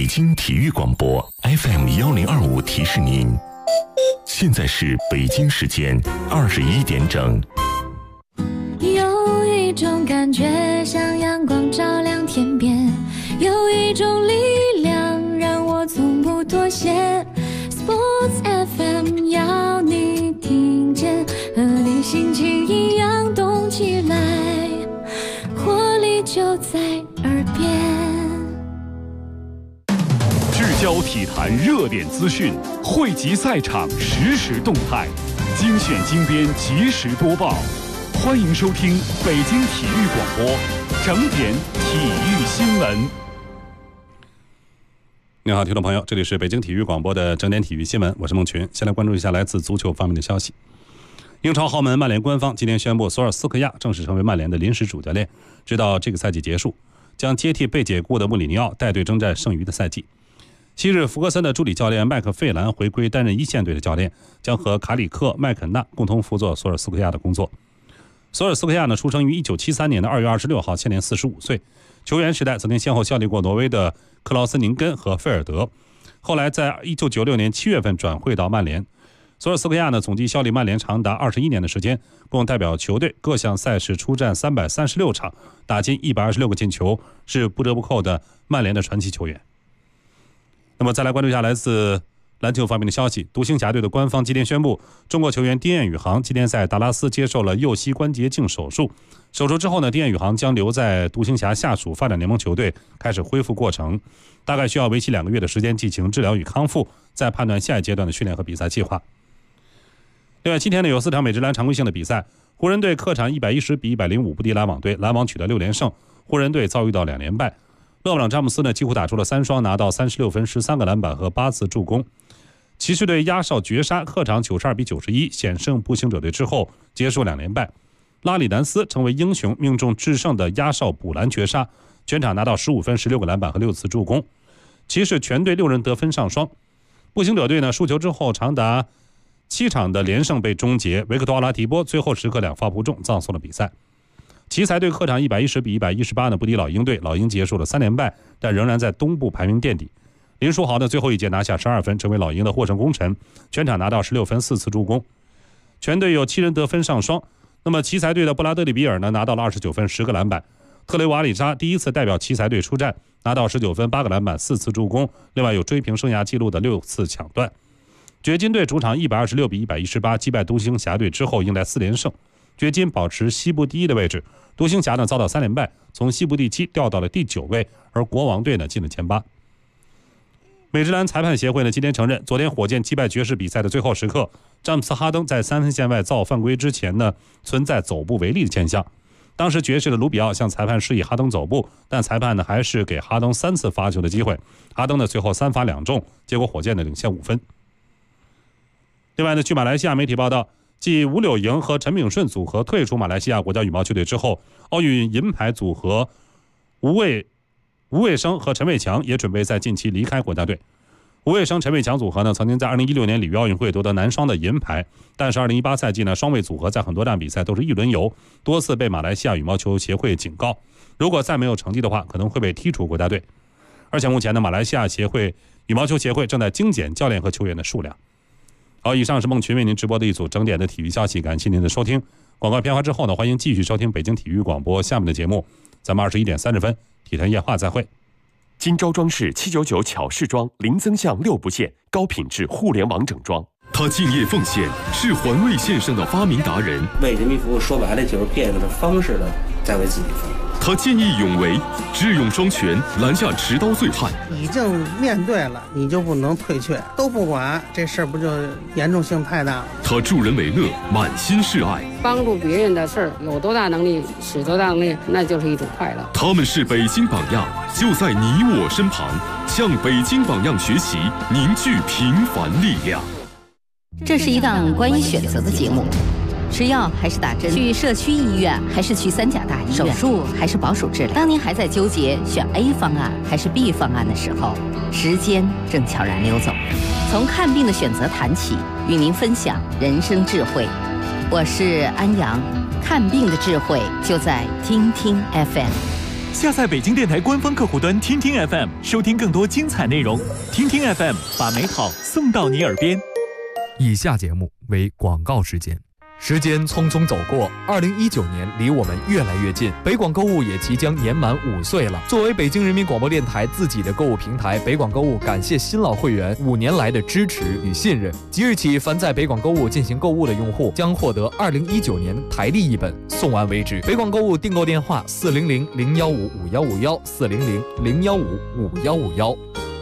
京体育广播 FM1025提示您，现在是北京时间21点整。 有一种感觉像阳光照亮天边，有一种力量让我从不妥协。Sports FM 要你听见，和你心情一样动起来，活力就在耳边。 聚焦体坛热点资讯，汇集赛场实时动态，精选精编及时播报。欢迎收听北京体育广播整点体育新闻。你好，听众朋友，这里是北京体育广播的整点体育新闻，我是孟群。先来关注一下来自足球方面的消息。英超豪门曼联官方今天宣布，索尔斯克亚正式成为曼联的临时主教练，直到这个赛季结束，将接替被解雇的穆里尼奥带队征战剩余的赛季。昔日福格森的助理教练麦克费兰回归担任一线队的教练，将和卡里克、麦肯纳共同辅佐索尔斯克亚的工作。索尔斯克亚呢，出生于1973年的2月26号，现年45岁。球员时代曾经先后效力过挪威的克劳斯宁根和费尔德，后来在1996年7月份转会到曼联。索尔斯克亚呢，总计效力曼联长达21年的时间，共代表球队各项赛事出战336场，打进126个进球，是不折不扣的曼联的传奇球员。那么再来关注一下来自篮球方面的消息。独行侠队的官方今天宣布，中国球员丁彦雨航今天在达拉斯接受了右膝关节镜手术。手术之后呢，丁彦雨航将留在独行侠下属发展联盟球队开始恢复过程，大概需要为期2个月的时间进行治疗与康复，再判断下一阶段的训练和比赛计划。另外，今天呢有4场美职篮常规性的比赛，湖人队客场110-105不敌篮网队，篮网取得6连胜，湖人队遭遇到2连败。勒布朗詹姆斯呢几乎打出了3双，拿到36分、13个篮板和8次助攻。骑士队压哨绝杀，客场92-91险胜步行者队之后结束2连败。拉里南斯成为英雄，命中制胜的压哨补篮绝杀，全场拿到15分、16个篮板和6次助攻。骑士全队6人得分上双。步行者队呢输球之后长达7场的连胜被终结，维克多·奥拉迪波最后时刻2发不中，葬送了比赛。奇才队客场110-118呢不敌老鹰队，老鹰结束了3连败，但仍然在东部排名垫底。林书豪呢最后一节拿下12分，成为老鹰的获胜功臣，全场拿到16分、4次助攻。全队有7人得分上双。那么奇才队的布拉德利比尔呢拿到了29分、10个篮板。特雷瓦里扎第一次代表奇才队出战，拿到19分、8个篮板、4次助攻，另外有追平生涯纪录的6次抢断。掘金队主场126-118击败独行侠队之后迎来4连胜，掘金保持西部第1的位置，独行侠呢遭到3连败，从西部第7掉到了第9位，而国王队呢进了前8。美职篮裁判协会呢今天承认，昨天火箭击败爵士比赛的最后时刻，詹姆斯哈登在3分线外造犯规之前呢存在走步违例的现象。当时爵士的卢比奥向裁判示意哈登走步，但裁判呢还是给哈登3次罚球的机会，哈登呢最后3罚2中，结果火箭呢领先5分。另外呢，据马来西亚媒体报道，继吴柳莹和陈炳顺组合退出马来西亚国家羽毛球队之后，奥运银牌组合吴卫生和陈伟强也准备在近期离开国家队。吴卫生、陈伟强组合呢，曾经在2016年里约奥运会夺得男双的银牌，但是2018赛季呢，双卫组合在很多站比赛都是一轮游，多次被马来西亚羽毛球协会警告，如果再没有成绩的话，可能会被踢出国家队。而且目前呢，马来西亚羽毛球协会正在精简教练和球员的数量。好，以上是孟群为您直播的一组整点的体育消息，感谢您的收听。广告片花之后呢，欢迎继续收听北京体育广播下面的节目。咱们21点30分体坛夜话再会。 金招装饰799巧饰装，零增项6不限，高品质互联网整装。他敬业奉献，是环卫线上的发明达人。 为人民服务，说白了就是变个的方式的在为自己服务。 他见义勇为，智勇双全，拦下持刀醉汉。 已经面对了，你就不能退却，都不管，这事儿不就严重性太大了？ 他助人为乐，满心是爱， 帮助别人的事儿，有多大能力使多大能力，那就是一种快乐。 他们是北京榜样，就在你我身旁，向北京榜样学习，凝聚平凡力量。 这是一档关于选择的节目。吃药还是打针？去社区医院还是去3甲大医院？手术还是保守治疗？当您还在纠结选 A 方案还是 B 方案的时候，时间正悄然溜走。从看病的选择谈起，与您分享人生智慧。我是安阳，看病的智慧就在听听 FM。 下载北京电台官方客户端听听 FM， 收听更多精彩内容。听听 FM， 把美好送到你耳边。 以下节目为广告时间。时间匆匆走过，2019年离我们越来越近，北广购物也即将年满5岁了。作为北京人民广播电台自己的购物平台，北广购物感谢新老会员5年来的支持与信任。即日起，凡在北广购物进行购物的用户将获得2019年台历一本，送完为止。北广购物订购电话：400-015-5151，400-015-5151。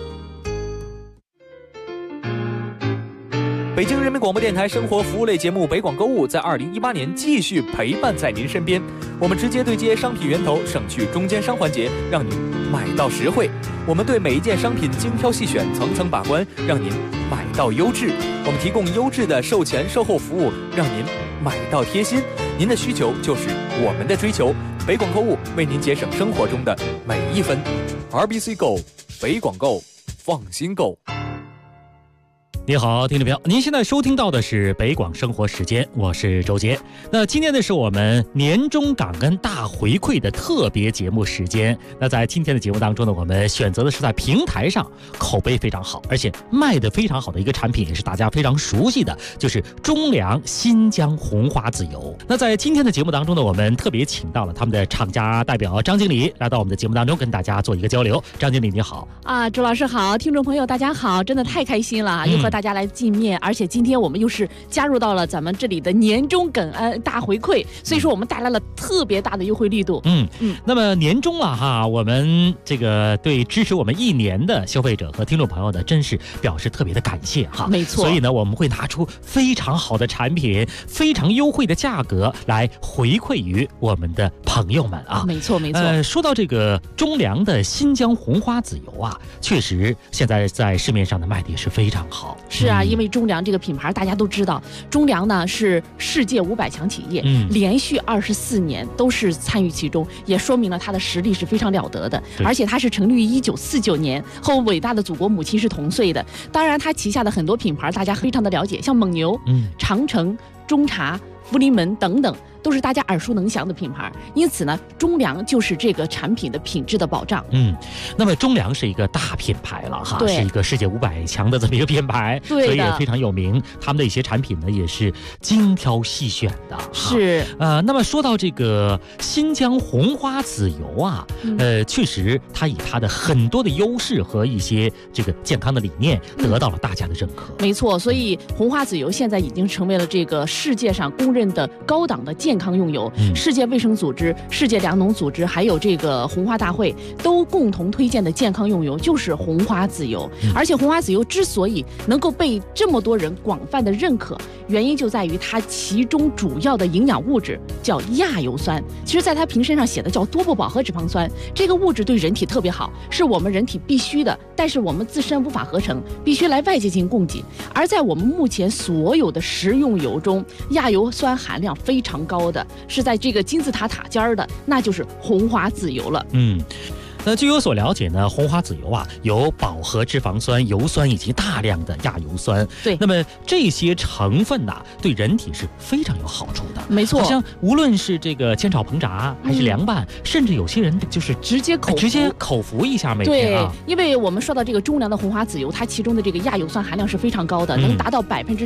北京人民广播电台生活服务类节目《北广购物》在2018年继续陪伴在您身边。我们直接对接商品源头，省去中间商环节，让您买到实惠。我们对每一件商品精挑细选，层层把关，让您买到优质。我们提供优质的售前售后服务，让您买到贴心。您的需求就是我们的追求。北广购物为您节省生活中的每一分。RBC Go， 北广购，放心购。 你好，听众朋友，您现在收听到的是北广生活时间，我是周杰。那今天呢是我们年终感恩大回馈的特别节目时间。那在今天的节目当中呢，我们选择的是在平台上口碑非常好，而且卖得非常好的一个产品，也是大家非常熟悉的，就是中粮新疆红花籽油。那在今天的节目当中呢，我们特别请到了他们的厂家代表张经理来到我们的节目当中，跟大家做一个交流。张经理你好。 周老师好，听众朋友大家好，真的太开心了，又和大家来见面，而且今天我们又是加入到了咱们这里的年终感恩大回馈，所以说我们带来了特别大的优惠力度。 那么年终了哈，我们这个对支持我们1年的消费者和听众朋友呢，真是表示特别的感谢哈。 没错， 所以呢，我们会拿出非常好的产品，非常优惠的价格来回馈于我们的朋友们啊。 没错没错。 说到这个中粮的新疆红花籽油啊，确实现在在市面上的卖的也是非常好。 是啊，因为中粮这个品牌大家都知道，中粮呢是世界500强企业，连续24年都是参与其中，也说明了它的实力是非常了得的。而且它是成立于1949年，和伟大的祖国母亲是同岁的。当然，它旗下的很多品牌大家非常的了解，像蒙牛、长城、中茶、福临门等等，都是大家耳熟能详的品牌。因此呢，中粮就是这个产品的品质的保障。 那么中粮是一个大品牌了哈，是一个世界500强的这么一个品牌，所以也非常有名。他们的一些产品呢，也是精挑细选的。 是那么说到这个新疆红花籽油啊，确实它以它的很多的优势和一些这个健康的理念得到了大家的认可。 没错，所以红花籽油现在已经成为了这个世界上公认的高档的健康用油。世界卫生组织、世界粮农组织还有这个红花大会都共同推荐的健康用油就是红花籽油。而且红花籽油之所以能够被这么多人广泛的认可，原因就在于它其中主要的营养物质叫亚油酸。其实在它瓶身上写的叫多不饱和脂肪酸，这个物质对人体特别好，是我们人体必须的，但是我们自身无法合成，必须来外界进行供给。而在我们目前所有的食用油中，亚油酸含量非常高的是在这个金字塔塔尖的，那就是红花籽油了。 那据我所了解呢，红花籽油啊有饱和脂肪酸、油酸以及大量的亚油酸。 对， 那么这些成分呐，对人体是非常有好处的。 没错， 好像无论是这个煎炒烹炸，还是凉拌，甚至有些人就是直接口服一下每天啊。 对，因为我们说到这个中粮的红花籽油，它其中的这个亚油酸含量是非常高的，能达到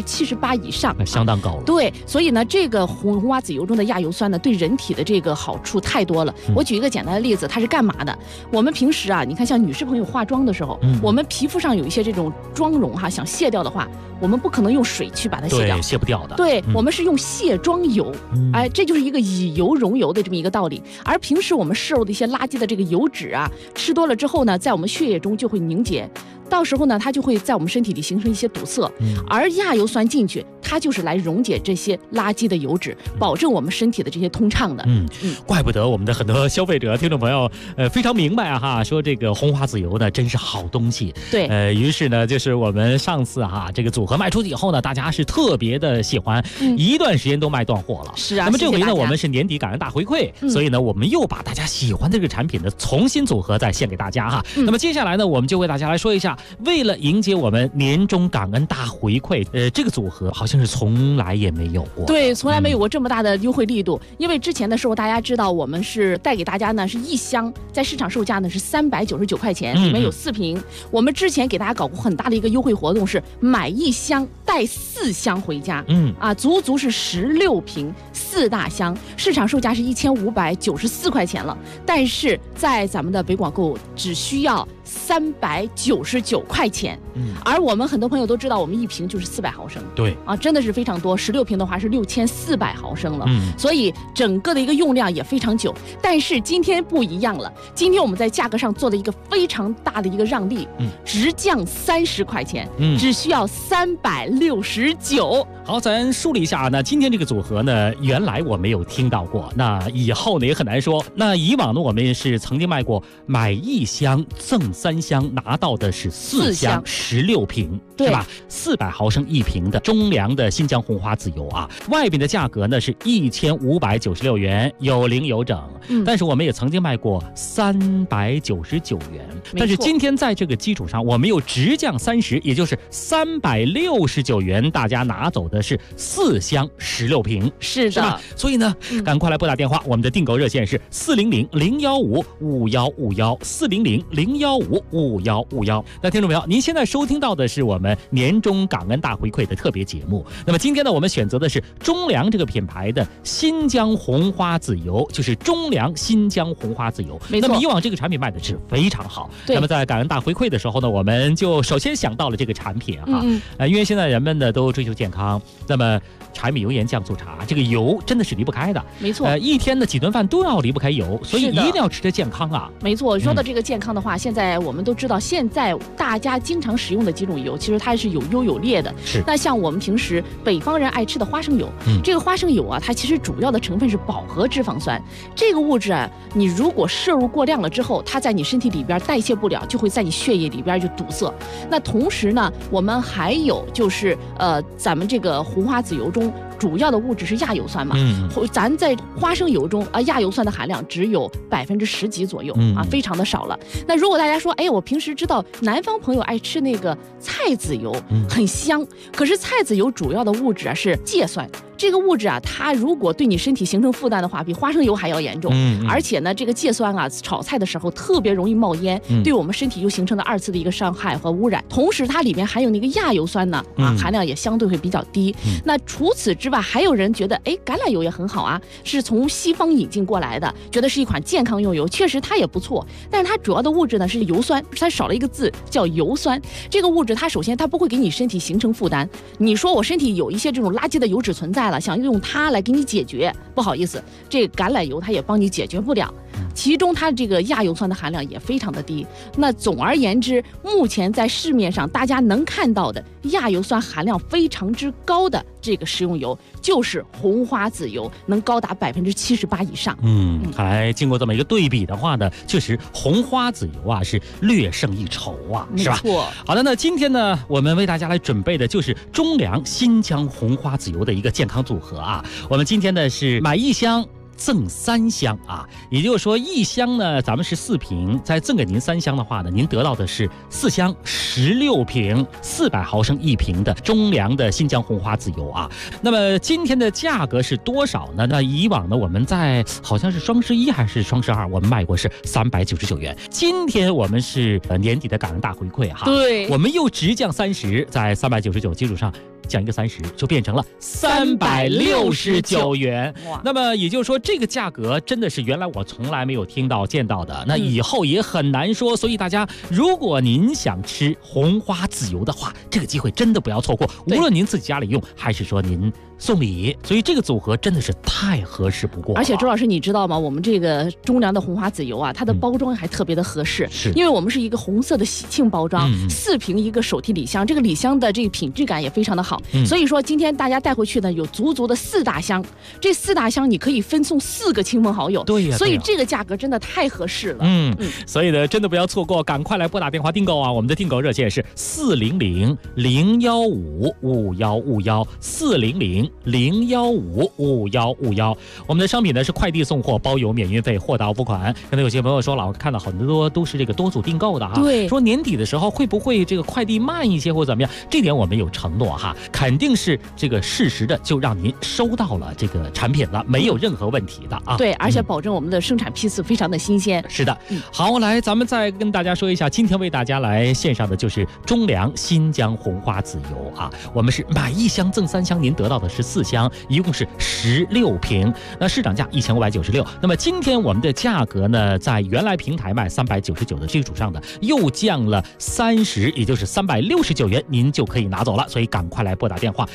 78%以上， 相当高了。 对，所以呢，这个红花籽油中的亚油酸呢，对人体的这个好处太多了。我举一个简单的例子，它是干嘛的？我们平时啊，你看像女士朋友化妆的时候，我们皮肤上有一些这种妆容哈，想卸掉的话，我们不可能用水去把它卸掉， 对，卸不掉的。 对，我们是用卸妆油，这就是一个以油溶油的这么一个道理。而平时我们摄入的一些垃圾的这个油脂啊，吃多了之后呢，在我们血液中就会凝结。到时候呢，它就会在我们身体里形成一些堵塞，而亚油酸进去，它就是来溶解这些垃圾的油脂，保证我们身体的这些通畅的。 怪不得我们的很多消费者、听众朋友，非常明白啊哈，说这个红花籽油呢真是好东西。 对， 于是呢，就是我们上次哈这个组合卖出去以后呢，大家是特别的喜欢，一段时间都卖断货了。 是啊， 那么这回呢，我们是年底感恩大回馈，所以呢，我们又把大家喜欢的这个产品呢重新组合再献给大家哈。那么接下来呢，我们就为大家来说一下为了迎接我们年终感恩大回馈，这个组合好像是从来也没有过。 对，从来没有过这么大的优惠力度。因为之前的时候，大家知道我们是带给大家呢是一箱，在市场售价呢是399块钱，里面有4瓶。我们之前给大家搞过很大的一个优惠活动，是买1箱带4箱回家。足足是16瓶4大箱，市场售价是1594块钱了。但是在咱们的北广购只需要399块钱。而我们很多朋友都知道，我们1瓶就是400毫升。 对啊，真的是非常多，16瓶的话是6400毫升了。所以整个的一个用量也非常久。但是今天不一样了，今天我们在价格上做了一个非常大的一个让利，直降30块钱，只需要369。 好，咱梳理一下呢，今天这个组合呢，原来我没有听到过，那以后呢也很难说。那以往呢，我们是曾经卖过买1箱赠3箱，拿到的是4箱16瓶，是吧？400毫升1瓶的中粮的新疆红花籽油啊，外边的价格呢是1596元，有零有整。但是我们也曾经卖过399元，但是今天在这个基础上，我们又直降30，也就是369元，大家拿走的是4箱16瓶， 是的。 所以呢，赶快来拨打电话，我们的订购热线是400-015-5151，400-015-5151。那听众朋友，您现在收听到的是我们年终感恩大回馈的特别节目。那么今天呢，我们选择的是中粮这个品牌的新疆红花籽油，就是中粮新疆红花籽油。 没错。 那么以往这个产品卖的是非常好。那么在感恩大回馈的时候呢，我们就首先想到了这个产品哈。因为现在人们呢都追求健康，那么柴米油盐酱醋茶，这个油真的是离不开的。 没错。 一天的几顿饭都要离不开油，所以一定要吃得健康啊。 没错。说到这个健康的话，现在我们都知道，现在大家经常使用的几种油，其实它是有优有劣的。 是。 那像我们平时北方人爱吃的花生油，这个花生油啊，它其实主要的成分是饱和脂肪酸。这个物质啊，你如果摄入过量了之后，它在你身体里边代谢不了，就会在你血液里边就堵塞。那同时呢，我们还有就是咱们这个红花籽油中主要的物质是亚油酸嘛，咱在花生油中啊，亚油酸的含量只有10%几左右啊，非常的少了。那如果大家说，哎，我平时知道南方朋友爱吃那个菜籽油，很香，可是菜籽油主要的物质啊是芥酸。这个物质啊，它如果对你身体形成负担的话，比花生油还要严重。而且呢，这个芥酸啊，炒菜的时候特别容易冒烟，对我们身体又形成了2次的一个伤害和污染。同时，它里面含有那个亚油酸呢，含量也相对会比较低。那除此之外，还有人觉得，哎，橄榄油也很好啊，是从西方引进过来的，觉得是一款健康用油，确实它也不错。但是它主要的物质呢是油酸，它少了一个字叫油酸。这个物质它首先它不会给你身体形成负担。你说我身体有一些这种垃圾的油脂存在了，想用它来给你解决，不好意思，这个橄榄油它也帮你解决不了。其中它这个亚油酸的含量也非常的低。那总而言之，目前在市面上大家能看到的亚油酸含量非常之高的这个食用油，就是红花籽油，能高达78%以上。 看来经过这么一个对比的话呢，确实红花籽油啊是略胜一筹啊，是吧？ 没错。 好的，那今天呢，我们为大家来准备的就是中粮新疆红花籽油的一个健康组合啊。我们今天呢是买1箱赠3箱啊，也就是说1箱呢咱们是4瓶，再赠给您3箱的话呢，您得到的是4箱16瓶400毫升1瓶的中粮的新疆红花籽油啊。那么今天的价格是多少呢？那以往呢我们在好像是双11还是双12，我们卖过是399元。今天我们是年底的感恩大回馈哈， 对， 我们又直降30，在399基础上降一个30，就变成了369元。那么也就是说，这个价格真的是原来我从来没有听到见到的，那以后也很难说。所以大家，如果您想吃红花籽油的话，这个机会真的不要错过。无论您自己家里用，还是说您送礼，所以这个组合真的是太合适不过了。 而且周老师，你知道吗？我们这个中粮的红花籽油啊，它的包装还特别的合适，因为我们是一个红色的喜庆包装，4瓶一个手提礼箱，这个礼箱的这个品质感也非常的好。所以说今天大家带回去呢，有足足的4大箱，这4大箱你可以分送4个亲朋好友。 对呀， 所以这个价格真的太合适了。 所以呢，真的不要错过，赶快来拨打电话订购啊！我们的订购热线是400-015-5151，400-015-5151。 400-015-5151。我们的商品呢是快递送货，包邮免运费，货到付款。可能有些朋友说了，我看到很多都是这个多组订购的哈， 对， 说年底的时候会不会这个快递慢一些或怎么样？这点我们有承诺哈，肯定是这个适时的就让您收到了这个产品了，没有任何问题的啊。 对，而且保证我们的生产批次非常的新鲜。 是的，好，来咱们再跟大家说一下，今天为大家来献上的就是中粮新疆红花籽油啊，我们是买1箱赠3箱，您得到的是4箱，一共是16瓶，那市场价1596。那么今天我们的价格呢，在原来平台卖399的基础上的又降了30，也就是369元，您就可以拿走了。所以赶快来拨打电话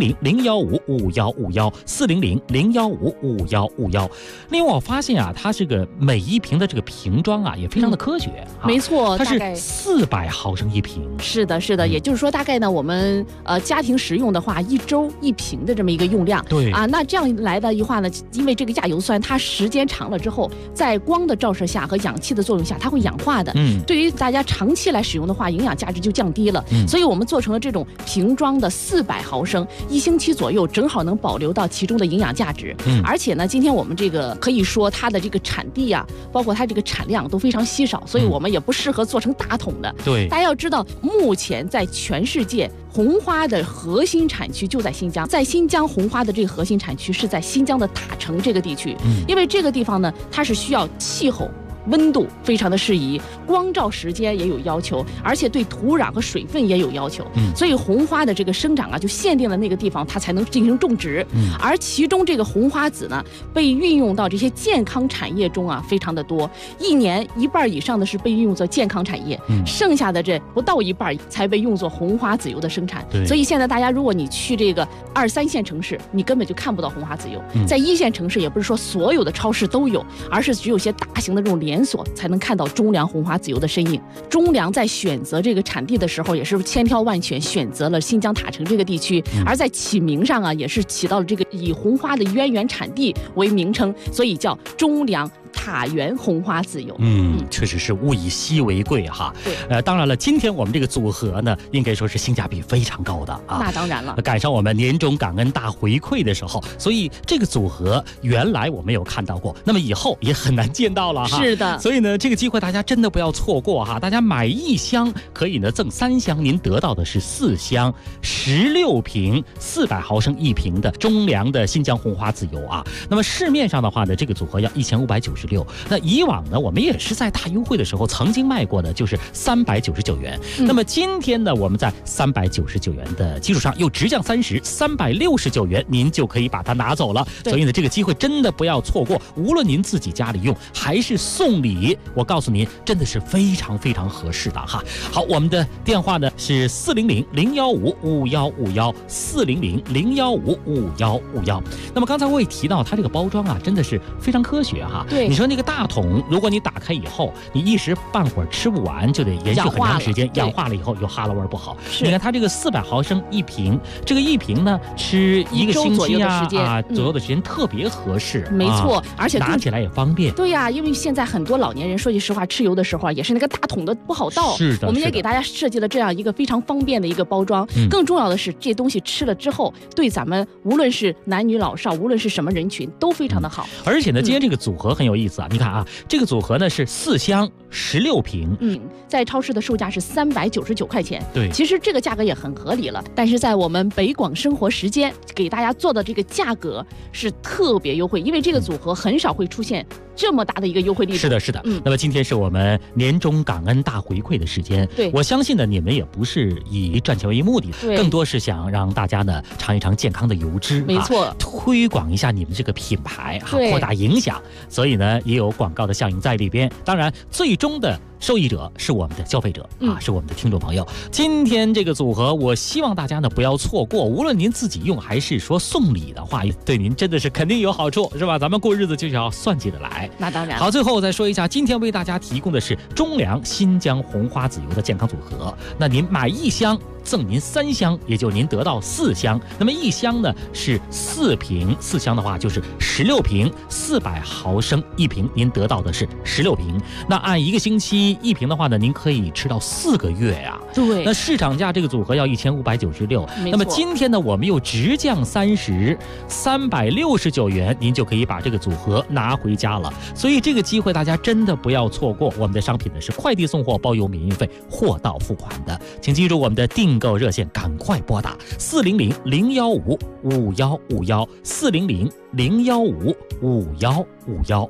400-015-5151，400-015-5151。另外我发现啊，它这个每一瓶的这个瓶装啊也非常的科学， 没错， 它是400毫升一瓶。 是的，是的，也就是说大概呢，我们家庭食用的话，1周1瓶的这么一个用量。 对啊，那这样来的话呢，因为这个亚油酸它时间长了之后，在光的照射下和氧气的作用下，它会氧化的。对于大家长期来使用的话，营养价值就降低了。所以我们做成了这种瓶装的400毫升，1星期左右正好能保留到其中的营养价值。而且呢，今天我们这个可以说它的这个产地啊，包括它这个产量都非常稀少，所以我们也不适合做成大桶的。 对， 大家要知道，目前在全世界红花的核心产区就在新疆，在新疆红花的这个核心产区是在新疆的塔城这个地区，因为这个地方呢，它是需要气候温度非常的适宜，光照时间也有要求，而且对土壤和水分也有要求。所以红花的这个生长啊，就限定了那个地方它才能进行种植。而其中这个红花籽呢，被运用到这些健康产业中啊，非常的多。1年1半以上的是被运用作健康产业，剩下的这不到1半才被用作红花籽油的生产。所以现在大家如果你去这个2、3线城市，你根本就看不到红花籽油。在1线城市，也不是说所有的超市都有，而是只有些大型的这种连锁才能看到中粮红花籽油的身影。中粮在选择这个产地的时候，也是千挑万选选择了新疆塔城这个地区，而在起名上啊，也是起到了这个以红花的渊源产地为名称，所以叫中粮塔源红花籽油。 确实是物以稀为贵哈。 对， 当然了，今天我们这个组合呢，应该说是性价比非常高的啊。 那当然了， 赶上我们年终感恩大回馈的时候，所以这个组合原来我们有看到过，那么以后也很难见到了哈。 是的， 所以呢，这个机会大家真的不要错过哈。大家买1箱可以呢赠3箱，您得到的是4箱16瓶400毫升一瓶的中粮的新疆红花籽油啊。那么市面上的话呢，这个组合要1596。那以往呢，我们也是在大优惠的时候曾经卖过的，就是399元。那么今天呢，我们在399元的基础上又直降30，369元，您就可以把它拿走了。所以呢，这个机会真的不要错过，无论您自己家里用还是送礼，我告诉您，真的是非常非常合适的哈。好，我们的电话呢是400-015-5151，400-015-5151。那么刚才我也提到，它这个包装啊，真的是非常科学哈。 对， 你说那个大桶，如果你打开以后，你一时半会儿吃不完，就得延续很长时间，氧化了以后又哈喇味不好。你看它这个400毫升一瓶，这个一瓶呢吃1个星期左右的时间特别合适。 没错，而且拿起来也方便。 对呀，因为现在很多老年人说句实话，吃油的时候啊，也是那个大桶的不好倒。 是的， 我们也给大家设计了这样一个非常方便的一个包装。更重要的是，这东西吃了之后，对咱们无论是男女老少，无论是什么人群，都非常的好。 而且呢，今天这个组合很有意思啊！你看啊，这个组合呢是4箱16瓶， 在超市的售价是399块钱。 对， 其实这个价格也很合理了。但是在我们北广生活时间给大家做的这个价格是特别优惠，因为这个组合很少会出现这么大的一个优惠力度。 是的，是的。那么今天是我们年终感恩大回馈的时间。 对， 我相信呢，你们也不是以赚钱为目的，更多是想让大家呢尝一尝健康的油脂， 没错， 推广一下你们这个品牌哈，扩大影响。所以呢，也有广告的效应在里边。当然，最终的受益者是我们的消费者啊，是我们的听众朋友。今天这个组合，我希望大家呢不要错过，无论您自己用还是说送礼的话，对您真的是肯定有好处，是吧？咱们过日子就是要算计得来。 那当然。 好，最后再说一下，今天为大家提供的是中粮新疆红花籽油的健康组合。那您买1箱赠您3箱，也就您得到4箱。那么1箱呢是4瓶，4箱的话就是16瓶，400毫升一瓶，您得到的是16瓶。那按1个星期一瓶的话呢，您可以吃到4个月呀。 对， 那市场价这个组合要1596，那么今天呢，我们又直降369元，您就可以把这个组合拿回家了。所以这个机会大家真的不要错过。我们的商品呢是快递送货包邮免运费，货到付款的，请记住我们的订购热线，赶快拨打400-015-5151，400-015-5151。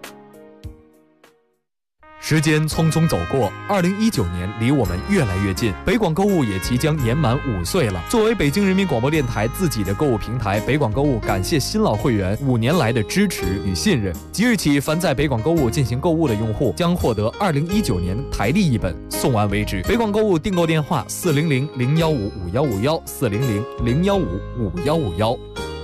时间匆匆走过，2019年离我们越来越近，北广购物也即将年满5岁了。作为北京人民广播电台自己的购物平台，北广购物感谢新老会员5年来的支持与信任。即日起，凡在北广购物进行购物的用户将获得2019年台历一本，送完为止。北广购物订购电话：400-015-5151，400-015-5151。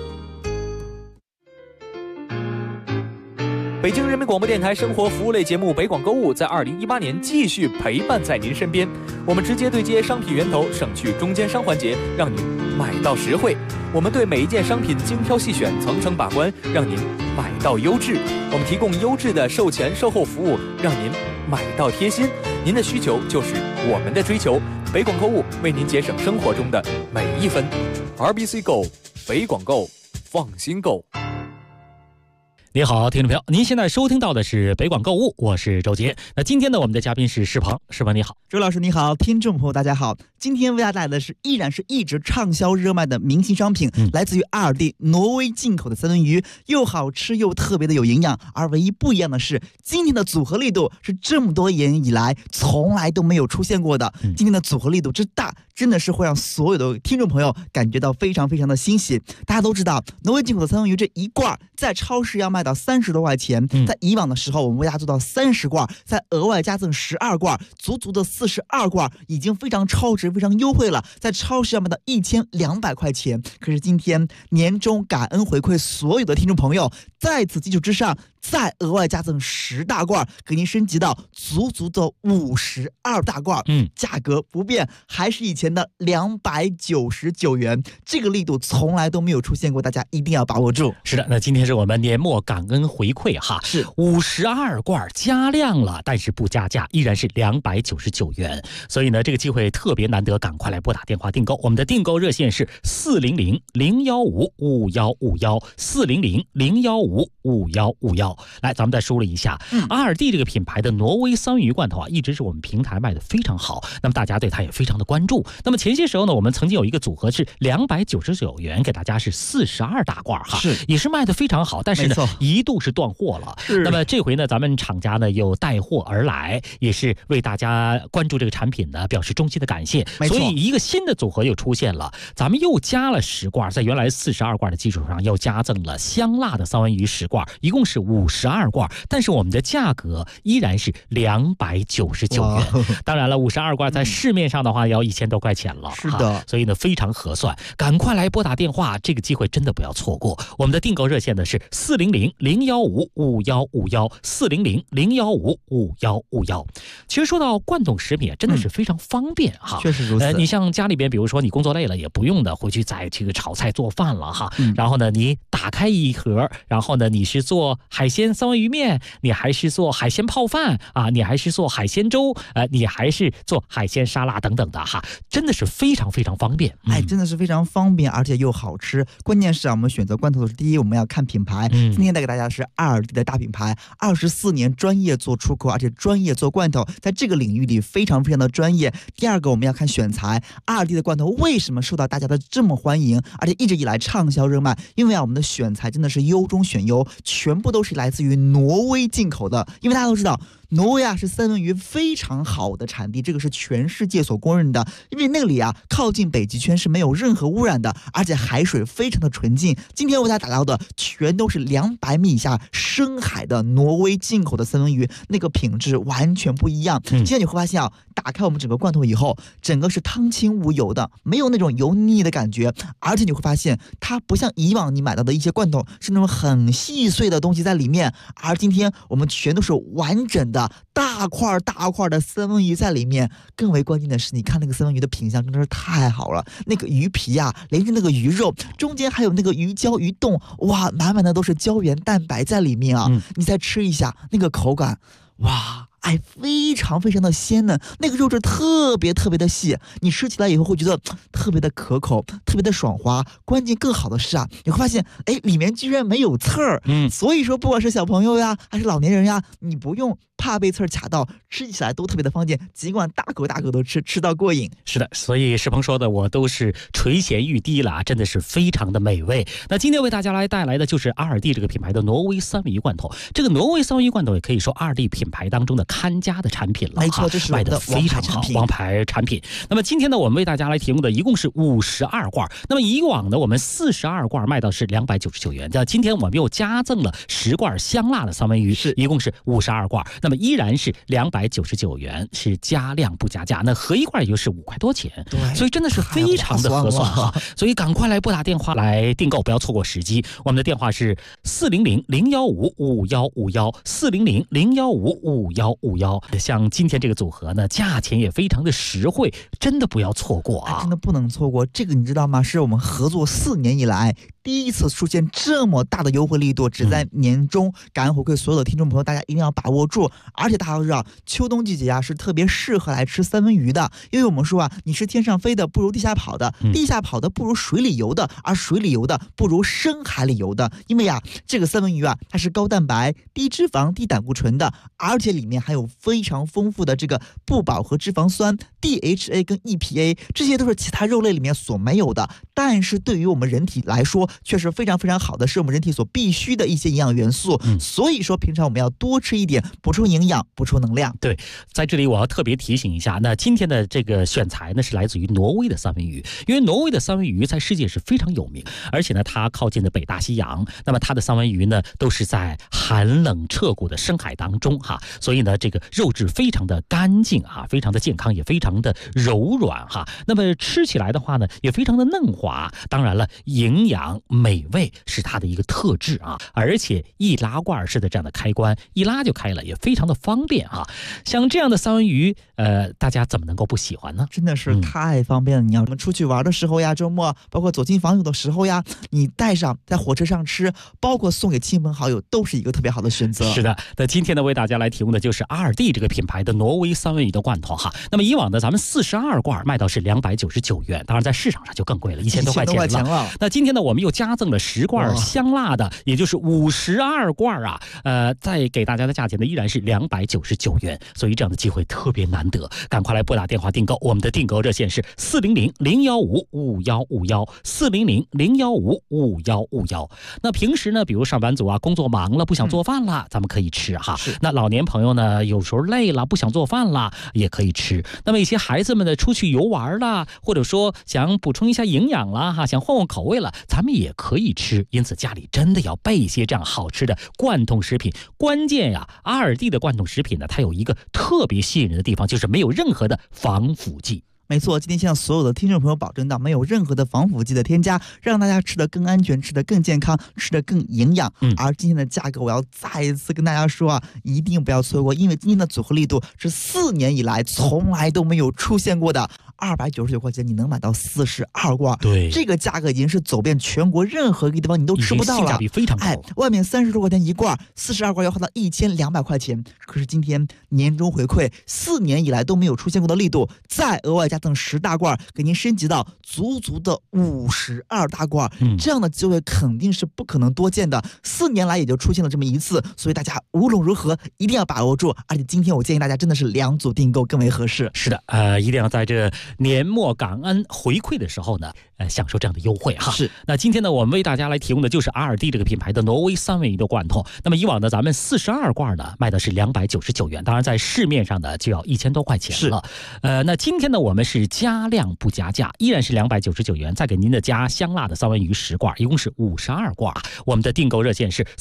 北京人民广播电台生活服务类节目《北广购物》在2018年继续陪伴在您身边。我们直接对接商品源头，省去中间商环节，让您买到实惠。我们对每一件商品精挑细选，层层把关，让您买到优质。我们提供优质的售前售后服务，让您买到贴心。您的需求就是我们的追求。北广购物为您节省生活中的每一分。RBC Go， 北广购，放心购。 你好，听众朋友，您现在收听到的是北广购物，我是周杰。那今天呢，我们的嘉宾是世鹏，世鹏你好。 周老师你好，听众朋友大家好。今天为大家带来的是依然是一直畅销热卖的明星商品，来自于阿尔蒂挪威进口的三文鱼，又好吃又特别的有营养。而唯一不一样的是，今天的组合力度是这么多年以来从来都没有出现过的。今天的组合力度之大，真的是会让所有的听众朋友感觉到非常非常的欣喜。大家都知道，挪威进口的三文鱼这一罐在超市要卖到30多块钱，在以往的时候我们为大家做到30罐，再额外加赠12罐，足足的42罐，已经非常超值非常优惠了，在超市要卖到1200块钱。可是今天年终感恩回馈所有的听众朋友，在此基础之上再额外加赠10大罐，给您升级到足足的52大罐，价格不变，还是以前的299元，这个力度从来都没有出现过，大家一定要把握住。 是的，那今天是我们年末感恩回馈哈， 是 52罐加量了，但是不加价，依然是299元。所以呢，这个机会特别难得，赶快来拨打电话订购。我们的订购热线是400-015-5151，400-015-5151。来，咱们再梳理一下，阿尔蒂这个品牌的挪威三文鱼罐头啊，一直是我们平台卖的非常好，那么大家对它也非常的关注。那么前些时候呢，我们曾经有一个组合是299元，给大家是42大罐哈，也是卖的非常好，但是呢一度是断货了。那么这回呢，咱们厂家呢又带货而来，也是为大家关注这个产品呢表示衷心的感谢。所以一个新的组合又出现了，咱们又加了10罐，在原来42罐的基础上又加赠了香辣的三文鱼10罐，一共是52罐，但是我们的价格依然是299元。当然了，52罐在市面上的话要1000多块钱了， 是的， 所以呢非常合算，赶快来拨打电话，这个机会真的不要错过。我们的订购热线呢是400-015-5151，400-015-5151。其实说到罐头食品，真的是非常方便哈， 确实如此。 你像家里边，比如说你工作累了，也不用的回去再这个炒菜做饭了哈。然后呢，你打开一盒，然后呢，你是做海鲜三文鱼面，你还是做海鲜泡饭啊，你还是做海鲜粥，你还是做海鲜沙拉等等的哈，真的是非常非常方便。 真的是非常方便，而且又好吃。关键是我们选择罐头的是第一，我们要看品牌。今天带给大家的是阿尔蒂的大品牌，24年专业做出口，而且专业做罐头，在这个领域里非常非常的专业。第二个，我们要看选材。阿尔蒂的罐头为什么受到大家的这么欢迎，而且一直以来畅销热卖？因为我们的选材真的是优中选优，全部都是来自于挪威进口的。因为大家都知道，挪威是三文鱼非常好的产地，这个是全世界所公认的。因为那里靠近北极圈，是没有任何污染的，而且海水非常的纯净。今天为大家打造的全都是200米以下深海的挪威进口的三文鱼，那个品质完全不一样。今天你会发现打开我们整个罐头以后，整个是汤清无油的，没有那种油腻的感觉，而且你会发现它不像以往你买到的一些罐头是那种很细碎的东西在里面，而今天我们全都是完整的大块大块的三文鱼在里面。更为关键的是，你看那个三文鱼的品相真的是太好了，那个鱼皮连着那个鱼肉，中间还有那个鱼胶鱼冻，哇，满满的都是胶原蛋白在里面你再吃一下那个口感，哇， 非常非常的鲜嫩，那个肉质特别特别的细，你吃起来以后会觉得特别的可口，特别的爽滑。关键更好的是你会发现里面居然没有刺儿。所以说不管是小朋友呀还是老年人呀，你不用怕被刺儿卡到，吃起来都特别的方便，尽管大口大口的吃到过瘾。 是的，所以世鹏说的我都是垂涎欲滴了，真的是非常的美味。那今天为大家来带来的就是阿尔蒂这个品牌的挪威三文鱼罐头。这个挪威三文鱼罐头也可以说阿尔蒂品牌当中的看家的产品了， 没错，这是卖的非常好，王牌产品。那么今天呢，我们为大家来提供的一共是52罐。那么以往呢，我们42罐卖到是299元，那今天我们又加赠了10罐香辣的三文鱼，一共是52罐。那么依然是299元，是加量不加价，那合一罐也就是5块多钱，所以真的是非常的合算哈。所以赶快来拨打电话来订购，不要错过时机。我们的电话是400-015-5151，400-015-5151。像今天这个组合呢，价钱也非常的实惠，真的不要错过啊！ 真的不能错过。这个你知道吗？是我们合作4年以来第一次出现这么大的优惠力度，只在年终感恩回馈所有的听众朋友，大家一定要把握住。而且大家都知道，秋冬季节是特别适合来吃三文鱼的，因为我们说你是天上飞的不如地下跑的，地下跑的不如水里游的，而水里游的不如深海里游的。因为这个三文鱼它是高蛋白、低脂肪、低胆固醇的，而且里面还有非常丰富的这个不饱和脂肪酸 DHA 跟 EPA， 这些都是其他肉类里面所没有的，但是对于我们人体来说却是非常非常好的，是我们人体所必须的一些营养元素。所以说平常我们要多吃一点，补充营养，补充能量。 对，在这里我要特别提醒一下，那今天的这个选材呢是来自于挪威的三文鱼，因为挪威的三文鱼在世界是非常有名，而且呢它靠近的北大西洋，那么它的三文鱼呢都是在寒冷彻骨的深海当中所以呢这个肉质非常的干净非常的健康，也非常的柔软那么吃起来的话呢也非常的嫩滑，当然了营养美味是它的一个特质而且易拉罐式的这样的开关，一拉就开了，也非常的方便像这样的三文鱼大家怎么能够不喜欢呢？ 真的是太方便了。你要出去玩的时候周末包括走进访友的时候你带上在火车上吃，包括送给亲朋好友，都是一个特别好的选择。 是的，那今天呢为大家来提供的就是阿尔蒂这个品牌的挪威三文鱼的罐头那么以往的咱们42罐卖到是299元，当然在市场上就更贵了，1000多块钱了。那今天呢我们又加赠了10罐香辣的，也就是52罐再给大家的价钱呢依然是299元，所以这样的机会特别难得，赶快来拨打电话订购。我们的订购热线是400-015-5151，400-015-5151。那平时呢比如上班族工作忙了不想做饭了，咱们可以吃那老年朋友呢有时候累了不想做饭了也可以吃。那么一些孩子们呢出去游玩了，或者说想补充一下营养了想换换口味了，咱们也可以吃。因此家里真的要备一些这样好吃的罐头食品。关键阿尔蒂的罐头食品呢它有一个特别吸引人的地方，就是没有任何的防腐剂。 没错，今天向所有的听众朋友保证到没有任何的防腐剂的添加，让大家吃得更安全，吃得更健康，吃得更营养。而今天的价格我要再一次跟大家说一定不要错过，因为今天的组合力度是4年以来从来都没有出现过的。299块钱你能买到42罐， 对， 这个价格已经是走遍全国任何一个地方你都吃不到了， 性价比非常高。 外面30多块钱一罐，42罐要花到1200块钱。可是今天年终回馈4年以来都没有出现过的力度，再额外加赠10大罐，给您升级到足的52大罐。这样的机会肯定是不可能多见的，4年来也就出现了这么一次，所以大家无论如何一定要把握住。而且今天我建议大家真的是2组订购更为合适。 是的，一定要在这年末感恩回馈的时候呢享受这样的优惠是。 那今天呢我们为大家来提供的就是阿尔蒂这个品牌的挪威三文鱼的罐头。那么以往呢咱们42罐呢卖的是299元，当然在市面上呢就要1000多块钱了。那今天呢我们是加量不加价，依然是299元，再给您的加香辣的三文鱼10罐，一共是52罐。我们的订购热线是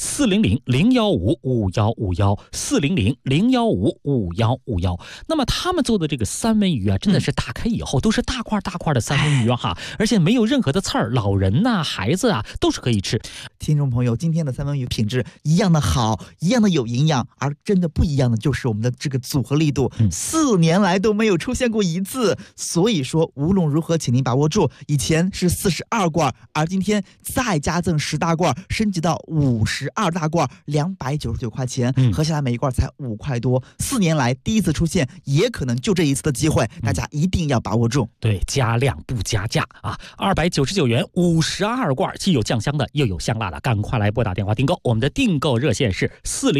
400-015-5151，400-015-5151。那么他们做的这个三文鱼真的是打开以后都是大块大块的三文鱼而且没没有任何的刺儿，老人呐、孩子啊都是可以吃。 听众朋友，今天的三文鱼品质一样的好，一样的有营养，而真的不一样的就是我们的这个组合力度，4年来都没有出现过一次。所以说无论如何请您把握住，以前是42罐，而今天再加赠10大罐，升级到52大罐，299块钱，合下来每一罐才5块多。4年来第一次出现，也可能就这一次的机会，大家一定要把握住。 对，加量不加价啊！299元52罐，既有酱香的，又有香辣的，赶快来拨打电话订购。我们的订购热线是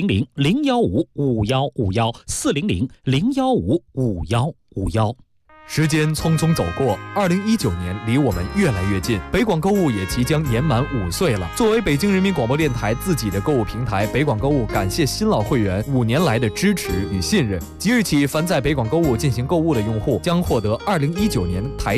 400-015-5151，400-015-5151。 时间匆匆走过，2019年离我们越来越近，北广购物也即将年满5岁了。作为北京人民广播电台自己的购物平台，北广购物感谢新老会员5年来的支持与信任。即日起，凡在北广购物进行购物的用户，将获得2019年台